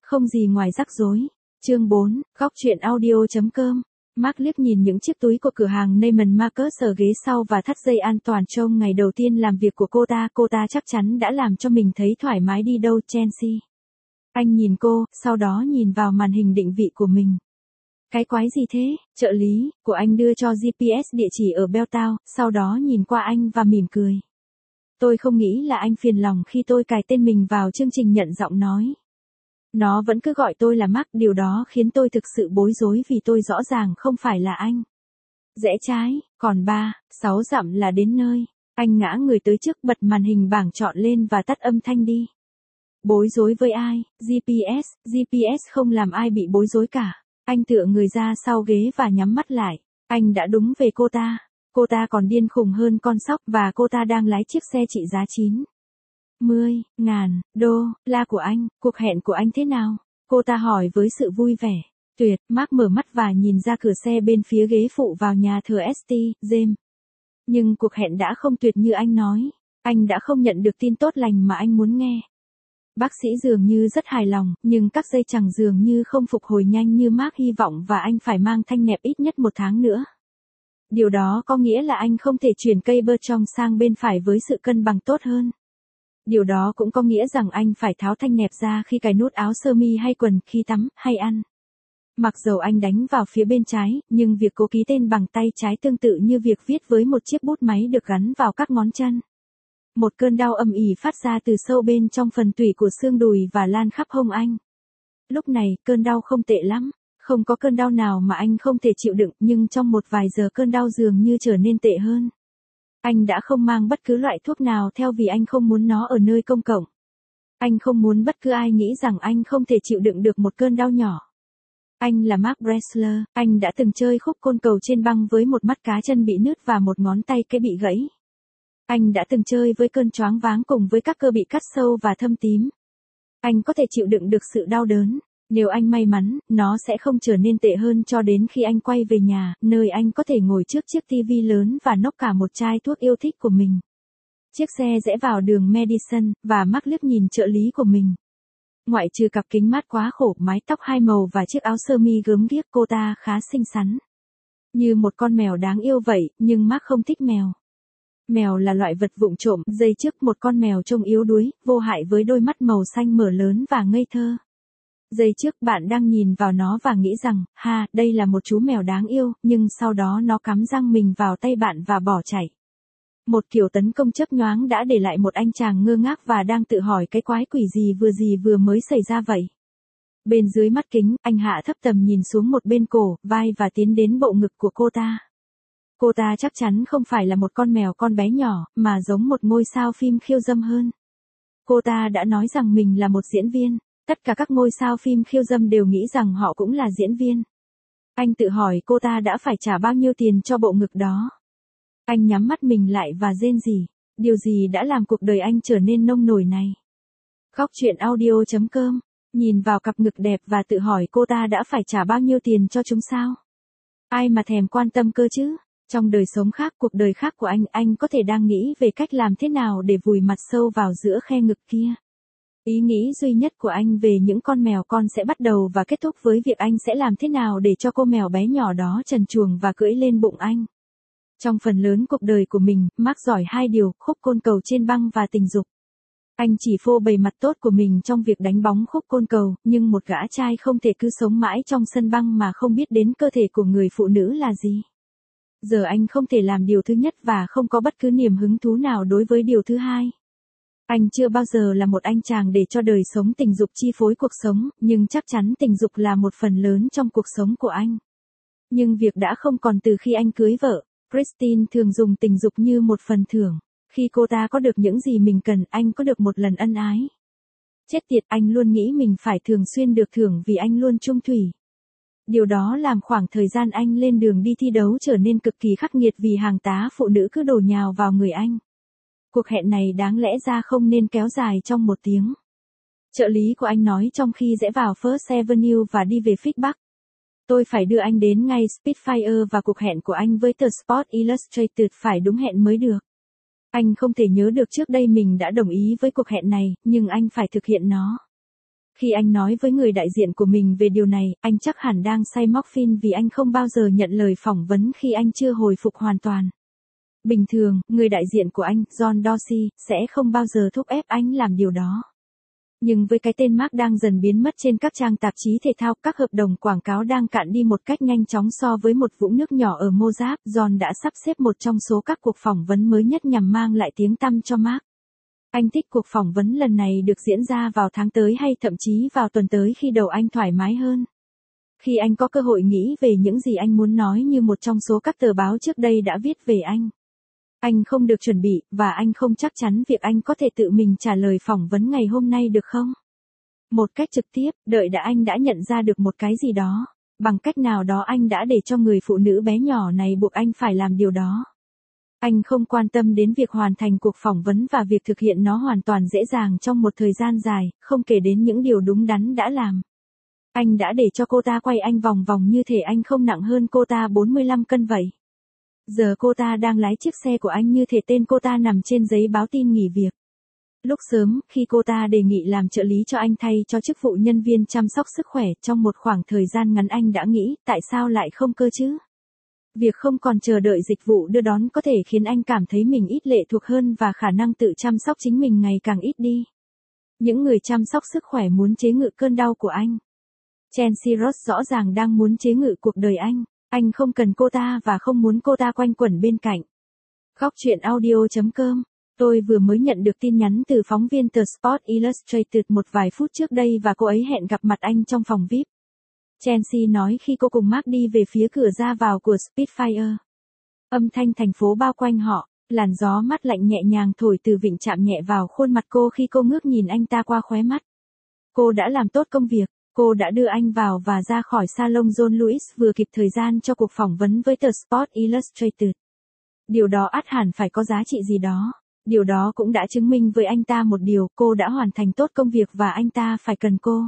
Không gì ngoài rắc rối. Chương 4, góc truyện audio.com. Mark liếc nhìn những chiếc túi của cửa hàng Neiman Marcus ở ghế sau và thắt dây an toàn trong ngày đầu tiên làm việc của cô ta chắc chắn đã làm cho mình thấy thoải mái đi đâu Chelsea. Anh nhìn cô, sau đó nhìn vào màn hình định vị của mình. Cái quái gì thế? Trợ lý của anh đưa cho GPS địa chỉ ở Belltown, sau đó nhìn qua anh và mỉm cười. Tôi không nghĩ là anh phiền lòng khi tôi cài tên mình vào chương trình nhận giọng nói. Nó vẫn cứ gọi tôi là Mark, điều đó khiến tôi thực sự bối rối vì tôi rõ ràng không phải là anh. Rẽ trái, còn 6 dặm là đến nơi. Anh ngã người tới trước, bật màn hình bảng chọn lên và tắt âm thanh đi. Bối rối với ai? GPS không làm ai bị bối rối cả. Anh tựa người ra sau ghế và nhắm mắt lại. Anh đã đúng về cô ta. Cô ta còn điên khùng hơn con sóc và cô ta đang lái chiếc xe trị giá 90.000 đô la của anh. Cuộc hẹn của anh thế nào? Cô ta hỏi với sự vui vẻ. Tuyệt. Mark mở mắt và nhìn ra cửa xe bên phía ghế phụ vào nhà thờ St. James. Nhưng cuộc hẹn đã không tuyệt như anh nói. Anh đã không nhận được tin tốt lành mà anh muốn nghe. Bác sĩ dường như rất hài lòng, nhưng các dây chằng dường như không phục hồi nhanh như Mark hy vọng và anh phải mang thanh nẹp ít nhất 1 tháng nữa. Điều đó có nghĩa là anh không thể chuyển cây bơ trong sang bên phải với sự cân bằng tốt hơn. Điều đó cũng có nghĩa rằng anh phải tháo thanh nẹp ra khi cài nút áo sơ mi hay quần, khi tắm, hay ăn. Mặc dầu anh đánh vào phía bên trái, nhưng việc cố ký tên bằng tay trái tương tự như việc viết với một chiếc bút máy được gắn vào các ngón chân. Một cơn đau âm ỉ phát ra từ sâu bên trong phần tủy của xương đùi và lan khắp hông anh. Lúc này, cơn đau không tệ lắm. Không có cơn đau nào mà anh không thể chịu đựng, nhưng trong một vài giờ cơn đau dường như trở nên tệ hơn. Anh đã không mang bất cứ loại thuốc nào theo vì anh không muốn nó ở nơi công cộng. Anh không muốn bất cứ ai nghĩ rằng anh không thể chịu đựng được một cơn đau nhỏ. Anh là Mark Bressler, anh đã từng chơi khúc côn cầu trên băng với một mắt cá chân bị nứt và một ngón tay cái bị gãy. Anh đã từng chơi với cơn choáng váng cùng với các cơ bị cắt sâu và thâm tím. Anh có thể chịu đựng được sự đau đớn. Nếu anh may mắn, nó sẽ không trở nên tệ hơn cho đến khi anh quay về nhà, nơi anh có thể ngồi trước chiếc tivi lớn và nốc cả một chai thuốc yêu thích của mình. Chiếc xe rẽ vào đường Madison, và Mark liếc nhìn trợ lý của mình. Ngoại trừ cặp kính mát quá khổ, mái tóc 2 màu và chiếc áo sơ mi gớm ghiếc, cô ta khá xinh xắn. Như một con mèo đáng yêu vậy, nhưng Mark không thích mèo. Mèo là loại vật vụng trộm, giây trước một con mèo trông yếu đuối, vô hại với đôi mắt màu xanh mở lớn và ngây thơ. Giây trước bạn đang nhìn vào nó và nghĩ rằng, đây là một chú mèo đáng yêu, nhưng sau đó nó cắm răng mình vào tay bạn và bỏ chạy. Một kiểu tấn công chớp nhoáng đã để lại một anh chàng ngơ ngác và đang tự hỏi cái quái quỷ gì vừa mới xảy ra vậy. Bên dưới mắt kính, anh hạ thấp tầm nhìn xuống một bên cổ, vai và tiến đến bộ ngực của cô ta. Cô ta chắc chắn không phải là một con mèo con bé nhỏ, mà giống một ngôi sao phim khiêu dâm hơn. Cô ta đã nói rằng mình là một diễn viên. Tất cả các ngôi sao phim khiêu dâm đều nghĩ rằng họ cũng là diễn viên. Anh tự hỏi cô ta đã phải trả bao nhiêu tiền cho bộ ngực đó. Anh nhắm mắt mình lại và rên rỉ. Điều gì đã làm cuộc đời anh trở nên nông nổi này? Góc truyện audio.com. Nhìn vào cặp ngực đẹp và tự hỏi cô ta đã phải trả bao nhiêu tiền cho chúng sao? Ai mà thèm quan tâm cơ chứ? Trong đời sống khác, cuộc đời khác của anh có thể đang nghĩ về cách làm thế nào để vùi mặt sâu vào giữa khe ngực kia. Ý nghĩ duy nhất của anh về những con mèo con sẽ bắt đầu và kết thúc với việc anh sẽ làm thế nào để cho cô mèo bé nhỏ đó trần truồng và cưỡi lên bụng anh. Trong phần lớn cuộc đời của mình, Mark giỏi 2 điều, khúc côn cầu trên băng và tình dục. Anh chỉ phô bày mặt tốt của mình trong việc đánh bóng khúc côn cầu, nhưng một gã trai không thể cứ sống mãi trong sân băng mà không biết đến cơ thể của người phụ nữ là gì. Giờ anh không thể làm điều thứ nhất và không có bất cứ niềm hứng thú nào đối với điều thứ hai. Anh chưa bao giờ là một anh chàng để cho đời sống tình dục chi phối cuộc sống, nhưng chắc chắn tình dục là một phần lớn trong cuộc sống của anh. Nhưng việc đã không còn từ khi anh cưới vợ. Christine thường dùng tình dục như một phần thưởng. Khi cô ta có được những gì mình cần, anh có được một lần ân ái. Chết tiệt, anh luôn nghĩ mình phải thường xuyên được thưởng vì anh luôn chung thủy. Điều đó làm khoảng thời gian anh lên đường đi thi đấu trở nên cực kỳ khắc nghiệt vì hàng tá phụ nữ cứ đổ nhào vào người anh. Cuộc hẹn này đáng lẽ ra không nên kéo dài trong 1 tiếng. Trợ lý của anh nói trong khi rẽ vào First Avenue và đi về phía Bắc. Tôi phải đưa anh đến ngay Spitfire và cuộc hẹn của anh với tờ Sport Illustrated phải đúng hẹn mới được. Anh không thể nhớ được trước đây mình đã đồng ý với cuộc hẹn này, nhưng anh phải thực hiện nó. Khi anh nói với người đại diện của mình về điều này, anh chắc hẳn đang say morphine vì anh không bao giờ nhận lời phỏng vấn khi anh chưa hồi phục hoàn toàn. Bình thường, người đại diện của anh, John Dorsey, sẽ không bao giờ thúc ép anh làm điều đó. Nhưng với cái tên Mark đang dần biến mất trên các trang tạp chí thể thao, các hợp đồng quảng cáo đang cạn đi một cách nhanh chóng so với một vũng nước nhỏ ở Mozart, John đã sắp xếp một trong số các cuộc phỏng vấn mới nhất nhằm mang lại tiếng tăm cho Mark. Anh thích cuộc phỏng vấn lần này được diễn ra vào tháng tới hay thậm chí vào tuần tới khi đầu anh thoải mái hơn. Khi anh có cơ hội nghĩ về những gì anh muốn nói như một trong số các tờ báo trước đây đã viết về anh. Anh không được chuẩn bị, và anh không chắc chắn việc anh có thể tự mình trả lời phỏng vấn ngày hôm nay được không? Một cách trực tiếp, anh đã nhận ra được một cái gì đó. Bằng cách nào đó anh đã để cho người phụ nữ bé nhỏ này buộc anh phải làm điều đó. Anh không quan tâm đến việc hoàn thành cuộc phỏng vấn và việc thực hiện nó hoàn toàn dễ dàng trong một thời gian dài, không kể đến những điều đúng đắn đã làm. Anh đã để cho cô ta quay anh vòng vòng như thể anh không nặng hơn cô ta 45 cân vậy. Giờ cô ta đang lái chiếc xe của anh như thể tên cô ta nằm trên giấy báo tin nghỉ việc. Lúc sớm, khi cô ta đề nghị làm trợ lý cho anh thay cho chức vụ nhân viên chăm sóc sức khỏe trong một khoảng thời gian ngắn, anh đã nghĩ, tại sao lại không cơ chứ? Việc không còn chờ đợi dịch vụ đưa đón có thể khiến anh cảm thấy mình ít lệ thuộc hơn và khả năng tự chăm sóc chính mình ngày càng ít đi. Những người chăm sóc sức khỏe muốn chế ngự cơn đau của anh. Chelsea Ross rõ ràng đang muốn chế ngự cuộc đời anh. Anh không cần cô ta và không muốn cô ta quanh quẩn bên cạnh. Góc truyện audio.com. Tôi vừa mới nhận được tin nhắn từ phóng viên tờ Sports Illustrated một vài phút trước đây và cô ấy hẹn gặp mặt anh trong phòng VIP. Chelsea nói khi cô cùng Mark đi về phía cửa ra vào của Spitfire. Âm thanh thành phố bao quanh họ, làn gió mát lạnh nhẹ nhàng thổi từ vịnh chạm nhẹ vào khuôn mặt cô khi cô ngước nhìn anh ta qua khóe mắt. Cô đã làm tốt công việc. Cô đã đưa anh vào và ra khỏi salon John Lewis vừa kịp thời gian cho cuộc phỏng vấn với tờ Sports Illustrated. Điều đó ắt hẳn phải có giá trị gì đó. Điều đó cũng đã chứng minh với anh ta một điều, cô đã hoàn thành tốt công việc và anh ta phải cần cô.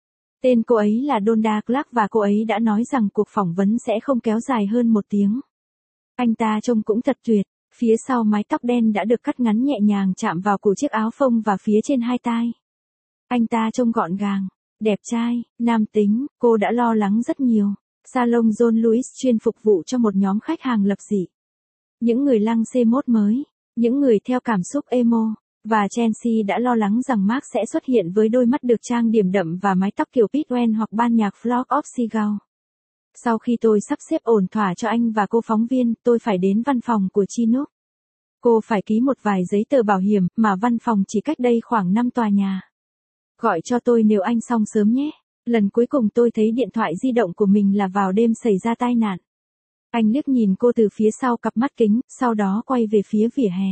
Tên cô ấy là Donda Clark và cô ấy đã nói rằng cuộc phỏng vấn sẽ không kéo dài hơn 1 tiếng. Anh ta trông cũng thật tuyệt, phía sau mái tóc đen đã được cắt ngắn nhẹ nhàng chạm vào cổ chiếc áo phông và phía trên hai tai. Anh ta trông gọn gàng, đẹp trai, nam tính, cô đã lo lắng rất nhiều. Salon John Lewis chuyên phục vụ cho một nhóm khách hàng lập dị. Những người lăng xê mốt mới, những người theo cảm xúc emo, và Chelsea đã lo lắng rằng Mark sẽ xuất hiện với đôi mắt được trang điểm đậm và mái tóc kiểu Pitwen hoặc ban nhạc Flock of Seagull. Sau khi tôi sắp xếp ổn thỏa cho anh và cô phóng viên, tôi phải đến văn phòng của Chinook. Cô phải ký một vài giấy tờ bảo hiểm mà văn phòng chỉ cách đây khoảng 5 tòa nhà. Gọi cho tôi nếu anh xong sớm nhé. Lần cuối cùng tôi thấy điện thoại di động của mình là vào đêm xảy ra tai nạn. Anh liếc nhìn cô từ phía sau cặp mắt kính, sau đó quay về phía vỉa hè.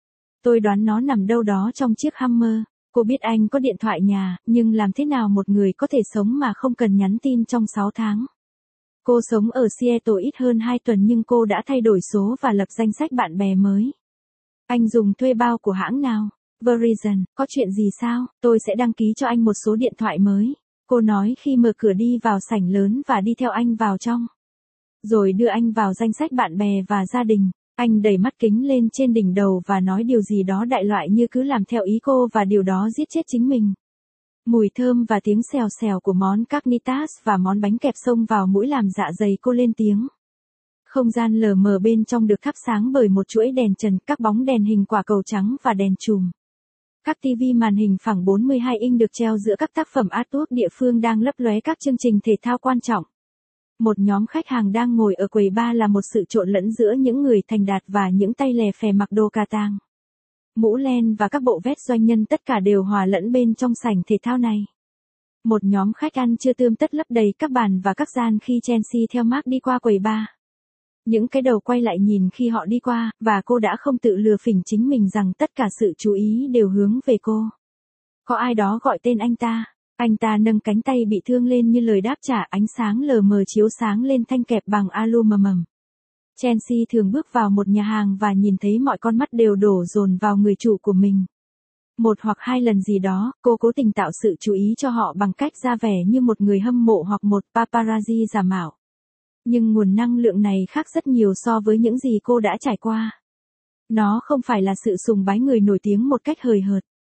Tôi đoán nó nằm đâu đó trong chiếc Hummer. Cô biết anh có điện thoại nhà, nhưng làm thế nào một người có thể sống mà không cần nhắn tin trong 6 tháng? Cô sống ở Seattle ít hơn 2 tuần nhưng cô đã thay đổi số và lập danh sách bạn bè mới. Anh dùng thuê bao của hãng nào? Verizon, có chuyện gì sao? Tôi sẽ đăng ký cho anh một số điện thoại mới. Cô nói khi mở cửa đi vào sảnh lớn và đi theo anh vào trong. Rồi đưa anh vào danh sách bạn bè và gia đình. Anh đẩy mắt kính lên trên đỉnh đầu và nói điều gì đó đại loại như cứ làm theo ý cô và điều đó giết chết chính mình. Mùi thơm và tiếng xèo xèo của món carnitas và món bánh kẹp xông vào mũi làm dạ dày cô lên tiếng. Không gian lờ mờ bên trong được thắp sáng bởi một chuỗi đèn trần, các bóng đèn hình quả cầu trắng và đèn chùm. Các TV màn hình phẳng 42 inch được treo giữa các tác phẩm artwork địa phương đang lấp lóe các chương trình thể thao quan trọng. Một nhóm khách hàng đang ngồi ở quầy bar là một sự trộn lẫn giữa những người thành đạt và những tay lè phè mặc đồ cà tàng. Mũ len và các bộ vest doanh nhân tất cả đều hòa lẫn bên trong sảnh thể thao này. Một nhóm khách ăn trưa tươm tất lấp đầy các bàn và các gian khi Chelsea theo Mark đi qua quầy bar. Những cái đầu quay lại nhìn khi họ đi qua, và cô đã không tự lừa phỉnh chính mình rằng tất cả sự chú ý đều hướng về cô. Có ai đó gọi tên anh ta. Anh ta nâng cánh tay bị thương lên như lời đáp trả, ánh sáng lờ mờ chiếu sáng lên thanh kẹp bằng aluminum. Chelsea thường bước vào một nhà hàng và nhìn thấy mọi con mắt đều đổ dồn vào người chủ của mình. Một hoặc hai lần gì đó, cô cố tình tạo sự chú ý cho họ bằng cách ra vẻ như một người hâm mộ hoặc một paparazzi giả mạo. Nhưng nguồn năng lượng này khác rất nhiều so với những gì cô đã trải qua. Nó không phải là sự sùng bái người nổi tiếng một cách hời hợt.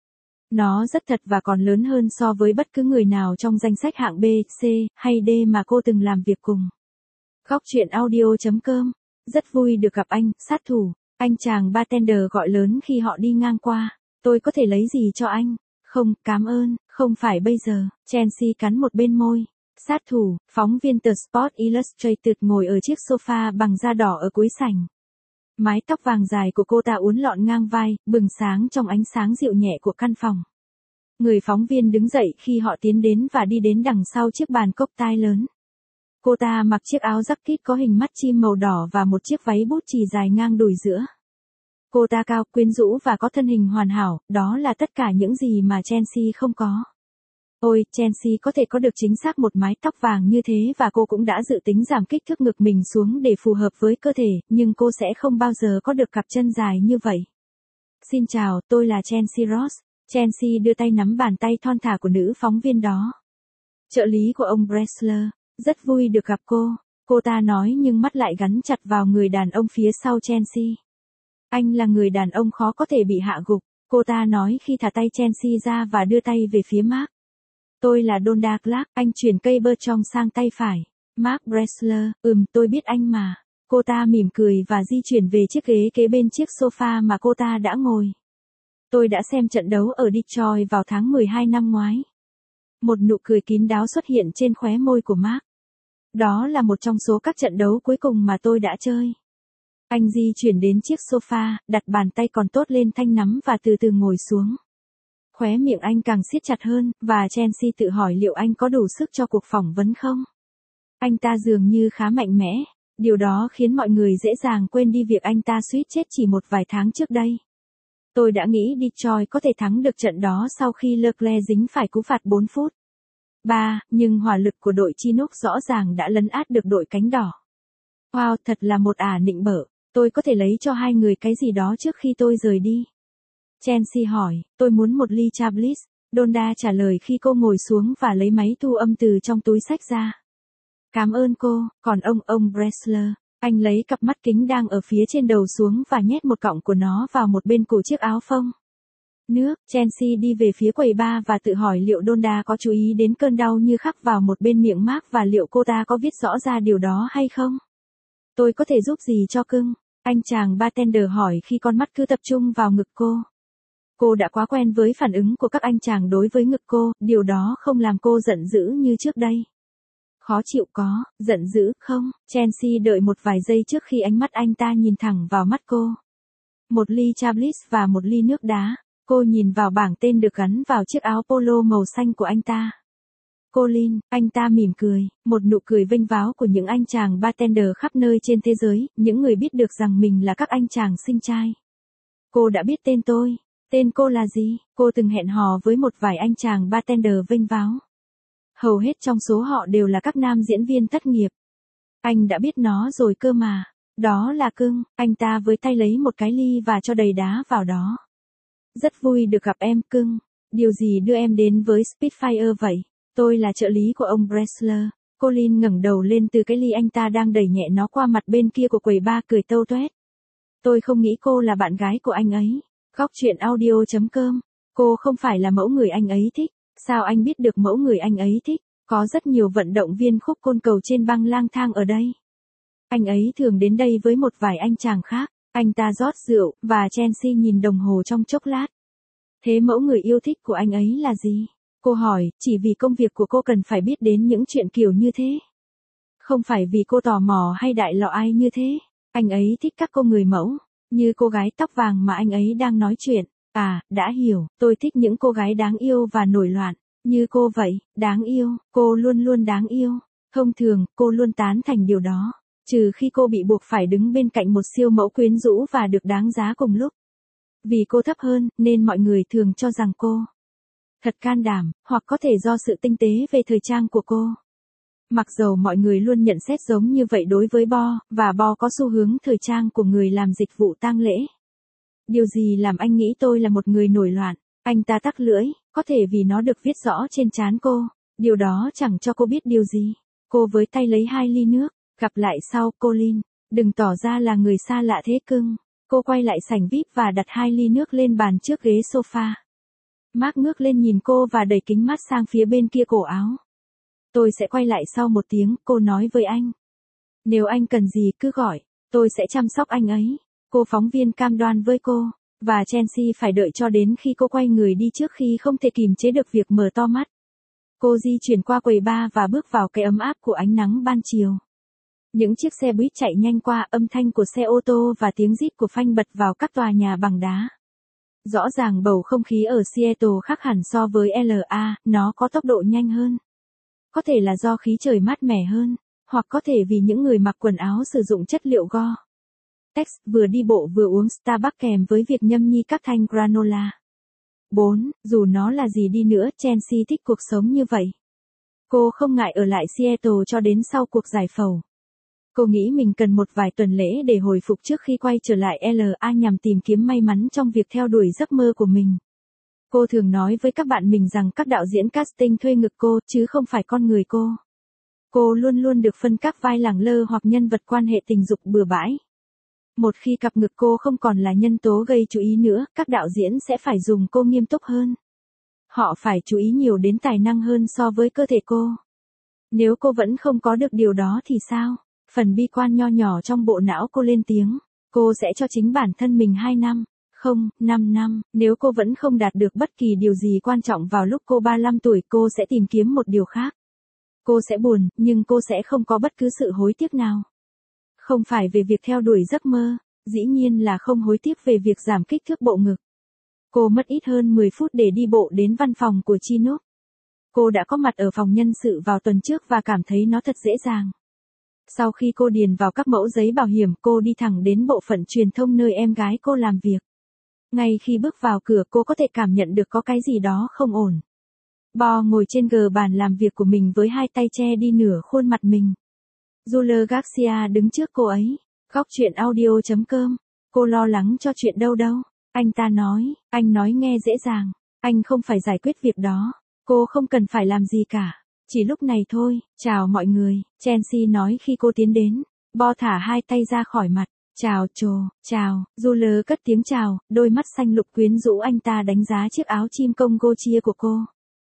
Nó rất thật và còn lớn hơn so với bất cứ người nào trong danh sách hạng B, C, hay D mà cô từng làm việc cùng. Góc truyện audio.com. Rất vui được gặp anh, sát thủ. Anh chàng bartender gọi lớn khi họ đi ngang qua. Tôi có thể lấy gì cho anh? Không, cảm ơn, không phải bây giờ. Chelsea cắn một bên môi. Sát thủ, phóng viên tờ Sport Illustrated ngồi ở chiếc sofa bằng da đỏ ở cuối sảnh. Mái tóc vàng dài của cô ta uốn lọn ngang vai, bừng sáng trong ánh sáng dịu nhẹ của căn phòng. Người phóng viên đứng dậy khi họ tiến đến và đi đến đằng sau chiếc bàn cocktail lớn. Cô ta mặc chiếc áo jacket có hình mắt chim màu đỏ và một chiếc váy bút chì dài ngang đùi giữa. Cô ta cao, quyến rũ và có thân hình hoàn hảo, đó là tất cả những gì mà Chelsea không có. Ôi, Chelsea có thể có được chính xác một mái tóc vàng như thế và cô cũng đã dự tính giảm kích thước ngực mình xuống để phù hợp với cơ thể, nhưng cô sẽ không bao giờ có được cặp chân dài như vậy. Xin chào, tôi là Chelsea Ross. Chelsea đưa tay nắm bàn tay thon thả của nữ phóng viên đó. Trợ lý của ông Bressler, rất vui được gặp cô ta nói nhưng mắt lại gắn chặt vào người đàn ông phía sau Chelsea. Anh là người đàn ông khó có thể bị hạ gục, cô ta nói khi thả tay Chelsea ra và đưa tay về phía Mark. Tôi là Donda Clark, anh chuyển cây bơ trong sang tay phải. Mark Bressler, tôi biết anh mà. Cô ta mỉm cười và di chuyển về chiếc ghế kế bên chiếc sofa mà cô ta đã ngồi. Tôi đã xem trận đấu ở Detroit vào tháng 12 năm ngoái. Một nụ cười kín đáo xuất hiện trên khóe môi của Mark. Đó là một trong số các trận đấu cuối cùng mà tôi đã chơi. Anh di chuyển đến chiếc sofa, đặt bàn tay còn tốt lên thanh nắm và từ từ ngồi xuống. Khóe miệng anh càng siết chặt hơn, và Chelsea tự hỏi liệu anh có đủ sức cho cuộc phỏng vấn không? Anh ta dường như khá mạnh mẽ, điều đó khiến mọi người dễ dàng quên đi việc anh ta suýt chết chỉ một vài tháng trước đây. Tôi đã nghĩ Detroit có thể thắng được trận đó sau khi Leclerc dính phải cú phạt 4 phút. 3, nhưng hỏa lực của đội Chinook rõ ràng đã lấn át được đội cánh đỏ. Wow, thật là một nịnh bợ, tôi có thể lấy cho hai người cái gì đó trước khi tôi rời đi. Chelsea hỏi, tôi muốn một ly Chablis. Donda trả lời khi cô ngồi xuống và lấy máy thu âm từ trong túi xách ra. Cảm ơn cô, còn ông Bressler, anh lấy cặp mắt kính đang ở phía trên đầu xuống và nhét một cọng của nó vào một bên cổ chiếc áo phông. Nước, Chelsea đi về phía quầy bar và tự hỏi liệu Donda có chú ý đến cơn đau như khắc vào một bên miệng Mark và liệu cô ta có viết rõ ra điều đó hay không. Tôi có thể giúp gì cho cưng? Anh chàng bartender hỏi khi con mắt cứ tập trung vào ngực cô. Cô đã quá quen với phản ứng của các anh chàng đối với ngực cô, điều đó không làm cô giận dữ như trước đây. Khó chịu có, giận dữ không? Chelsea đợi một vài giây trước khi ánh mắt anh ta nhìn thẳng vào mắt cô. Một ly Chablis và một ly nước đá. Cô nhìn vào bảng tên được gắn vào chiếc áo polo màu xanh của anh ta. Colin, anh ta mỉm cười, một nụ cười vênh váo của những anh chàng bartender khắp nơi trên thế giới, những người biết được rằng mình là các anh chàng xinh trai. Cô đã biết tên tôi. Tên cô là gì? Cô từng hẹn hò với một vài anh chàng bartender vênh váo. Hầu hết trong số họ đều là các nam diễn viên thất nghiệp. Anh đã biết nó rồi cơ mà. Đó là cưng, anh ta với tay lấy một cái ly và cho đầy đá vào đó. Rất vui được gặp em cưng. Điều gì đưa em đến với Spitfire vậy? Tôi là trợ lý của ông Bressler. Colin ngẩng đầu lên từ cái ly anh ta đang đẩy nhẹ nó qua mặt bên kia của quầy bar cười tâu tuét. Tôi không nghĩ cô là bạn gái của anh ấy. Góc truyện audio.com. Cô không phải là mẫu người anh ấy thích. Sao anh biết được mẫu người anh ấy thích? Có rất nhiều vận động viên khúc côn cầu trên băng lang thang ở đây. Anh ấy thường đến đây với một vài anh chàng khác. Anh ta rót rượu, và Chelsea nhìn đồng hồ trong chốc lát. Thế mẫu người yêu thích của anh ấy là gì? Cô hỏi, chỉ vì công việc của cô cần phải biết đến những chuyện kiểu như thế. Không phải vì cô tò mò hay đại lọ ai như thế. Anh ấy thích các cô người mẫu, như cô gái tóc vàng mà anh ấy đang nói chuyện. Đã hiểu, tôi thích những cô gái đáng yêu và nổi loạn. Như cô vậy, đáng yêu, cô luôn luôn đáng yêu. Thông thường, cô luôn tán thành điều đó. Trừ khi cô bị buộc phải đứng bên cạnh một siêu mẫu quyến rũ và được đáng giá cùng lúc. Vì cô thấp hơn, nên mọi người thường cho rằng cô thật can đảm, hoặc có thể do sự tinh tế về thời trang của cô. Mặc dầu mọi người luôn nhận xét giống như vậy đối với Bo, và Bo có xu hướng thời trang của người làm dịch vụ tang lễ. Điều gì làm anh nghĩ tôi là một người nổi loạn? Anh ta tắc lưỡi, có thể vì nó được viết rõ trên trán cô. Điều đó chẳng cho cô biết điều gì. Cô với tay lấy 2 ly nước. Gặp lại sau, Colin. Đừng tỏ ra là người xa lạ thế cưng. Cô quay lại sảnh VIP và đặt 2 ly nước lên bàn trước ghế sofa. Mark ngước lên nhìn cô và đẩy kính mắt sang phía bên kia cổ áo. Tôi sẽ quay lại sau một tiếng, cô nói với anh. Nếu anh cần gì cứ gọi, tôi sẽ chăm sóc anh ấy. Cô phóng viên cam đoan với cô. Và Chelsea phải đợi cho đến khi cô quay người đi trước khi không thể kìm chế được việc mở to mắt. Cô di chuyển qua quầy bar và bước vào cái ấm áp của ánh nắng ban chiều. Những chiếc xe buýt chạy nhanh qua, âm thanh của xe ô tô và tiếng rít của phanh bật vào các tòa nhà bằng đá. Rõ ràng bầu không khí ở Seattle khác hẳn so với LA, nó có tốc độ nhanh hơn. Có thể là do khí trời mát mẻ hơn, hoặc có thể vì những người mặc quần áo sử dụng chất liệu go. Tex vừa đi bộ vừa uống Starbucks kèm với việc nhâm nhi các thanh granola. 4. Dù nó là gì đi nữa, Chelsea thích cuộc sống như vậy. Cô không ngại ở lại Seattle cho đến sau cuộc giải phẫu. Cô nghĩ mình cần một vài tuần lễ để hồi phục trước khi quay trở lại LA nhằm tìm kiếm may mắn trong việc theo đuổi giấc mơ của mình. Cô thường nói với các bạn mình rằng các đạo diễn casting thuê ngực cô, chứ không phải con người cô. Cô luôn luôn được phân các vai lẳng lơ hoặc nhân vật quan hệ tình dục bừa bãi. Một khi cặp ngực cô không còn là nhân tố gây chú ý nữa, các đạo diễn sẽ phải dùng cô nghiêm túc hơn. Họ phải chú ý nhiều đến tài năng hơn so với cơ thể cô. Nếu cô vẫn không có được điều đó thì sao? Phần bi quan nho nhỏ trong bộ não cô lên tiếng. Cô sẽ cho chính bản thân mình 2 năm, không, 5 năm. Nếu cô vẫn không đạt được bất kỳ điều gì quan trọng vào lúc cô 35 tuổi, cô sẽ tìm kiếm một điều khác. Cô sẽ buồn, nhưng cô sẽ không có bất cứ sự hối tiếc nào. Không phải về việc theo đuổi giấc mơ, dĩ nhiên là không hối tiếc về việc giảm kích thước bộ ngực. Cô mất ít hơn 10 phút để đi bộ đến văn phòng của Chinook. Cô đã có mặt ở phòng nhân sự vào tuần trước và cảm thấy nó thật dễ dàng. Sau khi cô điền vào các mẫu giấy bảo hiểm, cô đi thẳng đến bộ phận truyền thông nơi em gái cô làm việc. Ngay khi bước vào cửa, cô có thể cảm nhận được có cái gì đó không ổn. Bo ngồi trên gờ bàn làm việc của mình với hai tay che đi nửa khuôn mặt mình. Juler Garcia đứng trước cô ấy. Góc chuyện audio.com. Cô lo lắng cho chuyện đâu. Anh ta nói, anh nói nghe dễ dàng. Anh không phải giải quyết việc đó. Cô không cần phải làm gì cả. Chỉ lúc này thôi. Chào mọi người, Chelsea nói khi cô tiến đến. Bo thả hai tay ra khỏi mặt. Chào chào. Juler cất tiếng chào, đôi mắt xanh lục quyến rũ. Anh ta đánh giá chiếc áo chim Congo chia của cô.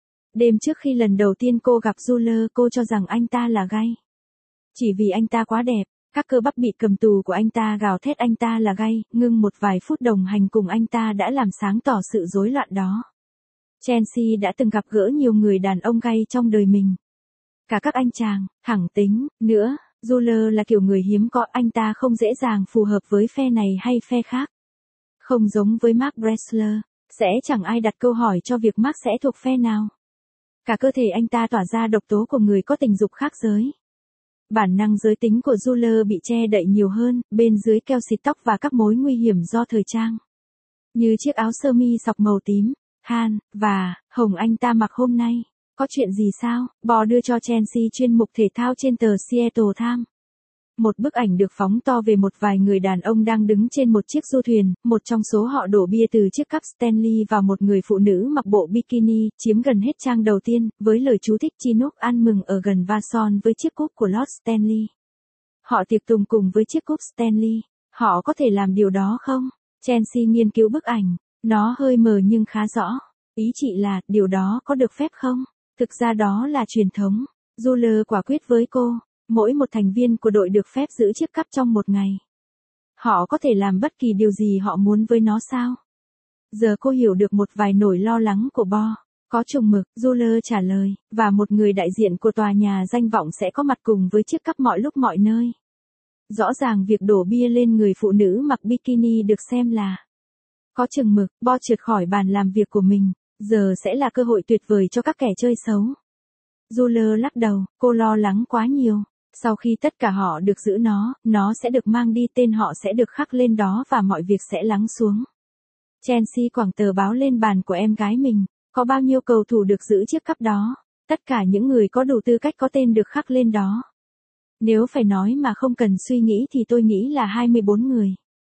Đêm trước khi lần đầu tiên cô gặp Juler, cô cho rằng anh ta là gay. Chỉ vì anh ta quá đẹp, các cơ bắp bị cầm tù của anh ta gào thét anh ta là gay, ngưng một vài phút đồng hành cùng anh ta đã làm sáng tỏ sự rối loạn đó. Chelsea đã từng gặp gỡ nhiều người đàn ông gay trong đời mình. Cả các anh chàng, thẳng tính, nữa, Juler là kiểu người hiếm có, anh ta không dễ dàng phù hợp với phe này hay phe khác. Không giống với Mark Bressler, sẽ chẳng ai đặt câu hỏi cho việc Mark sẽ thuộc phe nào. Cả cơ thể anh ta tỏa ra độc tố của người có tình dục khác giới. Bản năng giới tính của Juler bị che đậy nhiều hơn, bên dưới keo xịt tóc và các mối nguy hiểm do thời trang. Như chiếc áo sơ mi sọc màu tím, than, và hồng anh ta mặc hôm nay. Có chuyện gì sao? Bo đưa cho Chelsea chuyên mục thể thao trên tờ Seattle Times. Một bức ảnh được phóng to về một vài người đàn ông đang đứng trên một chiếc du thuyền, một trong số họ đổ bia từ chiếc cắp Stanley vào một người phụ nữ mặc bộ bikini, chiếm gần hết trang đầu tiên, với lời chú thích Chinook ăn mừng ở gần Vason với chiếc cúp của Lord Stanley. Họ tiệc tùng cùng với chiếc cúp Stanley. Họ có thể làm điều đó không? Chelsea nghiên cứu bức ảnh. Nó hơi mờ nhưng khá rõ. Ý chị là, điều đó có được phép không? Thực ra đó là truyền thống. Juler quả quyết với cô. Mỗi một thành viên của đội được phép giữ chiếc cắp trong một ngày. Họ có thể làm bất kỳ điều gì họ muốn với nó sao? Giờ cô hiểu được một vài nỗi lo lắng của Bo. Có trùng mực, Juler trả lời, và một người đại diện của tòa nhà danh vọng sẽ có mặt cùng với chiếc cắp mọi lúc mọi nơi. Rõ ràng việc đổ bia lên người phụ nữ mặc bikini được xem là có chừng mực. Bo trượt khỏi bàn làm việc của mình. Giờ sẽ là cơ hội tuyệt vời cho các kẻ chơi xấu. Juler lắc đầu, cô lo lắng quá nhiều. Sau khi tất cả họ được giữ nó sẽ được mang đi, tên họ sẽ được khắc lên đó và mọi việc sẽ lắng xuống. Chelsea quẳng tờ báo lên bàn của em gái mình. Có bao nhiêu cầu thủ được giữ chiếc cắp đó? Tất cả những người có đủ tư cách có tên được khắc lên đó. Nếu phải nói mà không cần suy nghĩ thì tôi nghĩ là 24 người.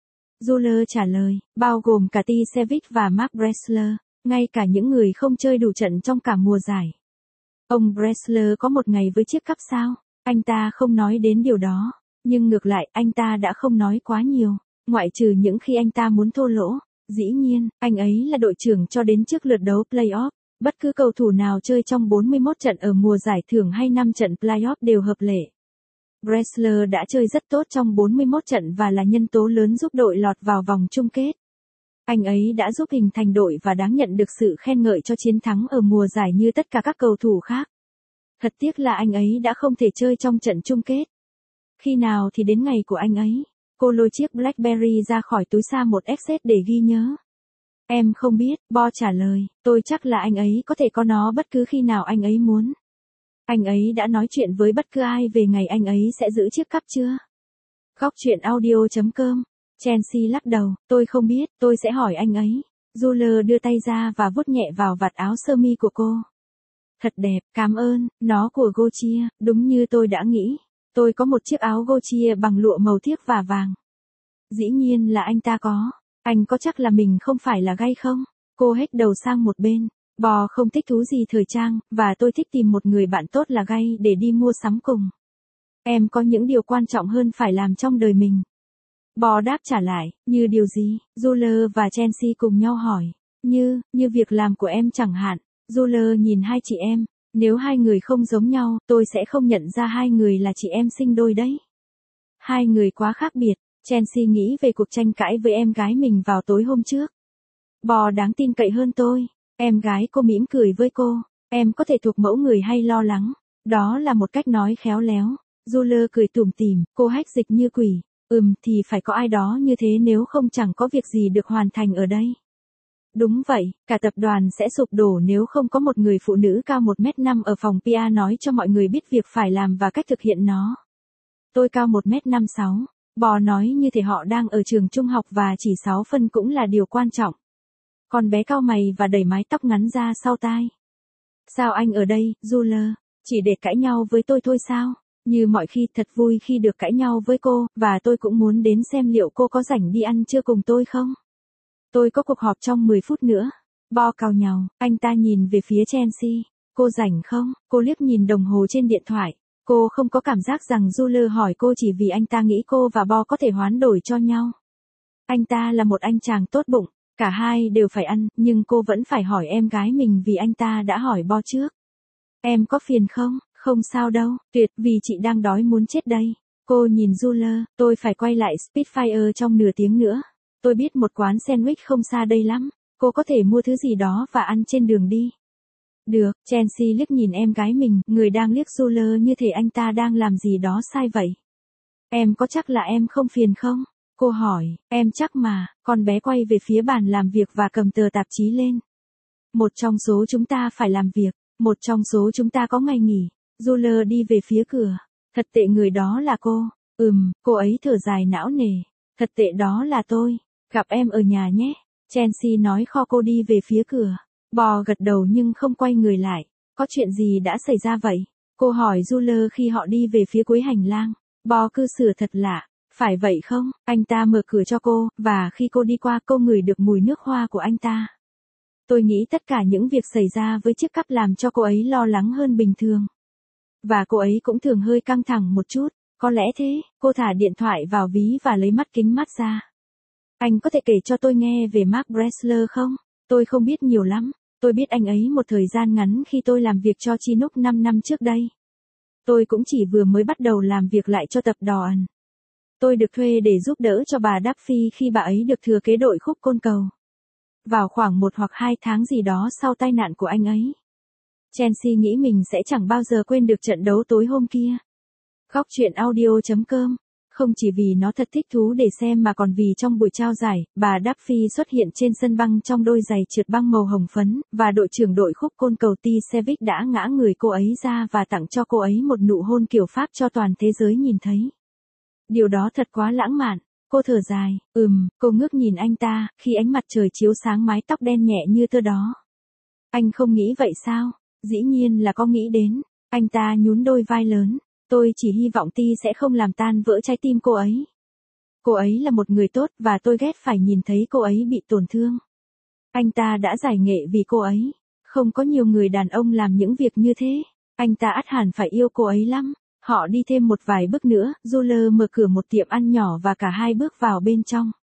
Juler trả lời, bao gồm cả Ticevic và Mark Bressler, ngay cả những người không chơi đủ trận trong cả mùa giải. Ông Bressler có một ngày với chiếc cắp sao? Anh ta không nói đến điều đó, nhưng ngược lại anh ta đã không nói quá nhiều, ngoại trừ những khi anh ta muốn thô lỗ. Dĩ nhiên, anh ấy là đội trưởng cho đến trước lượt đấu playoff. Bất cứ cầu thủ nào chơi trong 41 trận ở mùa giải thưởng hay 5 trận playoff đều hợp lệ. Drexler đã chơi rất tốt trong 41 trận và là nhân tố lớn giúp đội lọt vào vòng chung kết. Anh ấy đã giúp hình thành đội và đáng nhận được sự khen ngợi cho chiến thắng ở mùa giải như tất cả các cầu thủ khác. Thật tiếc là anh ấy đã không thể chơi trong trận chung kết. Khi nào thì đến ngày của anh ấy? Cô lôi chiếc BlackBerry ra khỏi túi xa một XS để ghi nhớ. Em không biết, Bo trả lời, tôi chắc là anh ấy có thể có nó bất cứ khi nào anh ấy muốn. Anh ấy đã nói chuyện với bất cứ ai về ngày anh ấy sẽ giữ chiếc cắp chưa? Góc chuyện audio.com. Chelsea lắc đầu, tôi không biết, tôi sẽ hỏi anh ấy. Juler đưa tay ra và vuốt nhẹ vào vạt áo sơ mi của cô. Thật đẹp, cảm ơn, nó của Gaultier, đúng như tôi đã nghĩ. Tôi có một chiếc áo Gaultier bằng lụa màu thiếc và vàng. Dĩ nhiên là anh ta có. Anh có chắc là mình không phải là gay không? Cô hếch đầu sang một bên. Bò không thích thú gì thời trang, và tôi thích tìm một người bạn tốt là gay để đi mua sắm cùng. Em có những điều quan trọng hơn phải làm trong đời mình. Bò đáp trả lại, như điều gì? Juler và Chelsea cùng nhau hỏi. Như việc làm của em chẳng hạn. Juler nhìn hai chị em. Nếu hai người không giống nhau, tôi sẽ không nhận ra hai người là chị em sinh đôi đấy. Hai người quá khác biệt. Chelsea nghĩ về cuộc tranh cãi với em gái mình vào tối hôm trước. Bò đáng tin cậy hơn tôi. Em gái cô mỉm cười với cô. Em có thể thuộc mẫu người hay lo lắng. Đó là một cách nói khéo léo. Juler cười tủm tỉm, cô hách dịch như quỷ. Thì phải có ai đó như thế nếu không chẳng có việc gì được hoàn thành ở đây. Đúng vậy, cả tập đoàn sẽ sụp đổ nếu không có một người phụ nữ cao 1m5 ở phòng PR nói cho mọi người biết việc phải làm và cách thực hiện nó. Tôi cao 1m56. Bò nói như thể họ đang ở trường trung học và chỉ 6 phân cũng là điều quan trọng. Con bé cau mày và đẩy mái tóc ngắn ra sau tai. Sao anh ở đây, Juler? Chỉ để cãi nhau với tôi thôi sao? Như mọi khi, thật vui khi được cãi nhau với cô, và tôi cũng muốn đến xem liệu cô có rảnh đi ăn trưa cùng tôi không? Tôi có cuộc họp trong 10 phút nữa. Bo cau nhàu, anh ta nhìn về phía Chelsea. Cô rảnh không? Cô liếc nhìn đồng hồ trên điện thoại. Cô không có cảm giác rằng Juler hỏi cô chỉ vì anh ta nghĩ cô và Bo có thể hoán đổi cho nhau. Anh ta là một anh chàng tốt bụng, cả hai đều phải ăn, nhưng cô vẫn phải hỏi em gái mình vì anh ta đã hỏi Bo trước. Em có phiền không? Không sao đâu, tuyệt, vì chị đang đói muốn chết đây. Cô nhìn Juler, tôi phải quay lại Spitfire trong nửa tiếng nữa. Tôi biết một quán sandwich không xa đây lắm. Cô có thể mua thứ gì đó và ăn trên đường đi. Được, Chelsea liếc nhìn em gái mình, người đang liếc Juler như thể anh ta đang làm gì đó sai vậy. Em có chắc là em không phiền không? Cô hỏi, em chắc mà, con bé quay về phía bàn làm việc và cầm tờ tạp chí lên. Một trong số chúng ta phải làm việc, một trong số chúng ta có ngày nghỉ. Juler đi về phía cửa. Thật tệ người đó là cô. Cô ấy thở dài não nề. Thật tệ đó là tôi. Gặp em ở nhà nhé. Chelsea nói kho cô đi về phía cửa. Bò gật đầu nhưng không quay người lại. Có chuyện gì đã xảy ra vậy? Cô hỏi Juler khi họ đi về phía cuối hành lang. Bò cư xử thật lạ. Phải vậy không? Anh ta mở cửa cho cô, và khi cô đi qua cô ngửi được mùi nước hoa của anh ta. Tôi nghĩ tất cả những việc xảy ra với chiếc cắp làm cho cô ấy lo lắng hơn bình thường. Và cô ấy cũng thường hơi căng thẳng một chút. Có lẽ thế, cô thả điện thoại vào ví và lấy mắt kính mát ra. Anh có thể kể cho tôi nghe về Mark Drexler không? Tôi không biết nhiều lắm. Tôi biết anh ấy một thời gian ngắn khi tôi làm việc cho Chinook 5 năm trước đây. Tôi cũng chỉ vừa mới bắt đầu làm việc lại cho tập đoàn. Tôi được thuê để giúp đỡ cho bà Duffy khi bà ấy được thừa kế đội khúc côn cầu. Vào khoảng 1 hoặc 2 tháng gì đó sau tai nạn của anh ấy. Chelsea nghĩ mình sẽ chẳng bao giờ quên được trận đấu tối hôm kia. Góc chuyện audio.com. Không chỉ vì nó thật thích thú để xem mà còn vì trong buổi trao giải, bà Duffy xuất hiện trên sân băng trong đôi giày trượt băng màu hồng phấn, và đội trưởng đội khúc côn cầu T. Sevic đã ngã người cô ấy ra và tặng cho cô ấy một nụ hôn kiểu Pháp cho toàn thế giới nhìn thấy. Điều đó thật quá lãng mạn. Cô thở dài, cô ngước nhìn anh ta, khi ánh mặt trời chiếu sáng mái tóc đen nhẹ như tơ đó. Anh không nghĩ vậy sao? Dĩ nhiên là có nghĩ đến. Anh ta nhún đôi vai lớn. Tôi chỉ hy vọng Ti sẽ không làm tan vỡ trái tim cô ấy. Cô ấy là một người tốt và tôi ghét phải nhìn thấy cô ấy bị tổn thương. Anh ta đã giải nghệ vì cô ấy. Không có nhiều người đàn ông làm những việc như thế. Anh ta ắt hẳn phải yêu cô ấy lắm. Họ đi thêm một vài bước nữa, Juler mở cửa một tiệm ăn nhỏ và cả hai bước vào bên trong.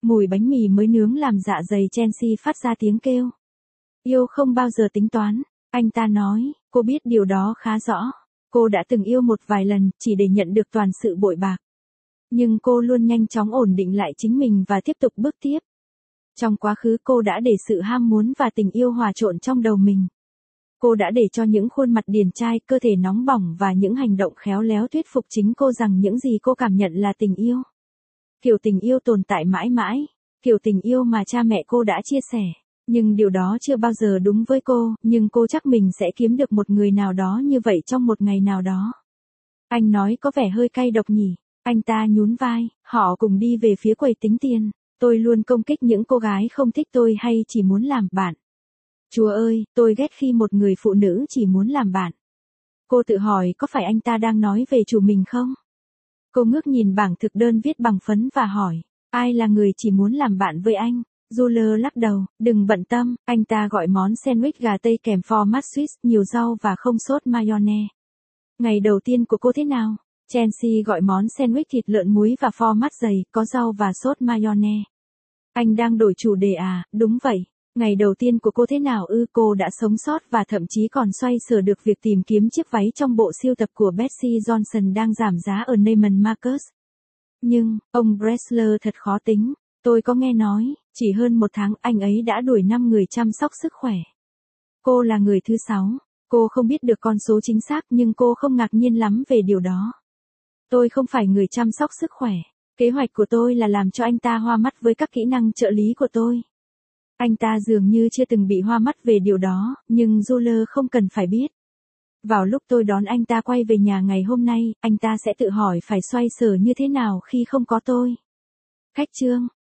Mùi bánh mì mới nướng làm dạ dày Chelsea phát ra tiếng kêu. Yêu không bao giờ tính toán, anh ta nói, cô biết điều đó khá rõ. Cô đã từng yêu một vài lần, chỉ để nhận được toàn sự bội bạc. Nhưng cô luôn nhanh chóng ổn định lại chính mình và tiếp tục bước tiếp. Trong quá khứ cô đã để sự ham muốn và tình yêu hòa trộn trong đầu mình. Cô đã để cho những khuôn mặt điển trai, cơ thể nóng bỏng và những hành động khéo léo thuyết phục chính cô rằng những gì cô cảm nhận là tình yêu. Kiểu tình yêu tồn tại mãi mãi, kiểu tình yêu mà cha mẹ cô đã chia sẻ. Nhưng điều đó chưa bao giờ đúng với cô, nhưng cô chắc mình sẽ kiếm được một người nào đó như vậy trong một ngày nào đó. Anh nói có vẻ hơi cay độc nhỉ. Anh ta nhún vai, họ cùng đi về phía quầy tính tiền. Tôi luôn công kích những cô gái không thích tôi hay chỉ muốn làm bạn. Chúa ơi, tôi ghét khi một người phụ nữ chỉ muốn làm bạn. Cô tự hỏi có phải anh ta đang nói về chủ mình không? Cô ngước nhìn bảng thực đơn viết bằng phấn và hỏi, ai là người chỉ muốn làm bạn với anh? Juler lắc đầu, đừng bận tâm, anh ta gọi món sandwich gà tây kèm format Swiss, nhiều rau và không sốt mayonnaise. Ngày đầu tiên của cô thế nào? Chelsea gọi món sandwich thịt lợn muối và format dày, có rau và sốt mayonnaise. Anh đang đổi chủ đề à? Đúng vậy. Ngày đầu tiên của cô thế nào ư? Cô đã sống sót và thậm chí còn xoay sở được việc tìm kiếm chiếc váy trong bộ siêu tập của Betsy Johnson đang giảm giá ở Neiman Marcus. Nhưng, ông Bressler thật khó tính. Tôi có nghe nói, chỉ hơn một tháng anh ấy đã đuổi 5 người chăm sóc sức khỏe. Cô là người thứ 6. Cô không biết được con số chính xác nhưng cô không ngạc nhiên lắm về điều đó. Tôi không phải người chăm sóc sức khỏe. Kế hoạch của tôi là làm cho anh ta hoa mắt với các kỹ năng trợ lý của tôi. Anh ta dường như chưa từng bị hoa mắt về điều đó, nhưng Juler không cần phải biết. Vào lúc tôi đón anh ta quay về nhà ngày hôm nay, anh ta sẽ tự hỏi phải xoay sở như thế nào khi không có tôi. Khách trương,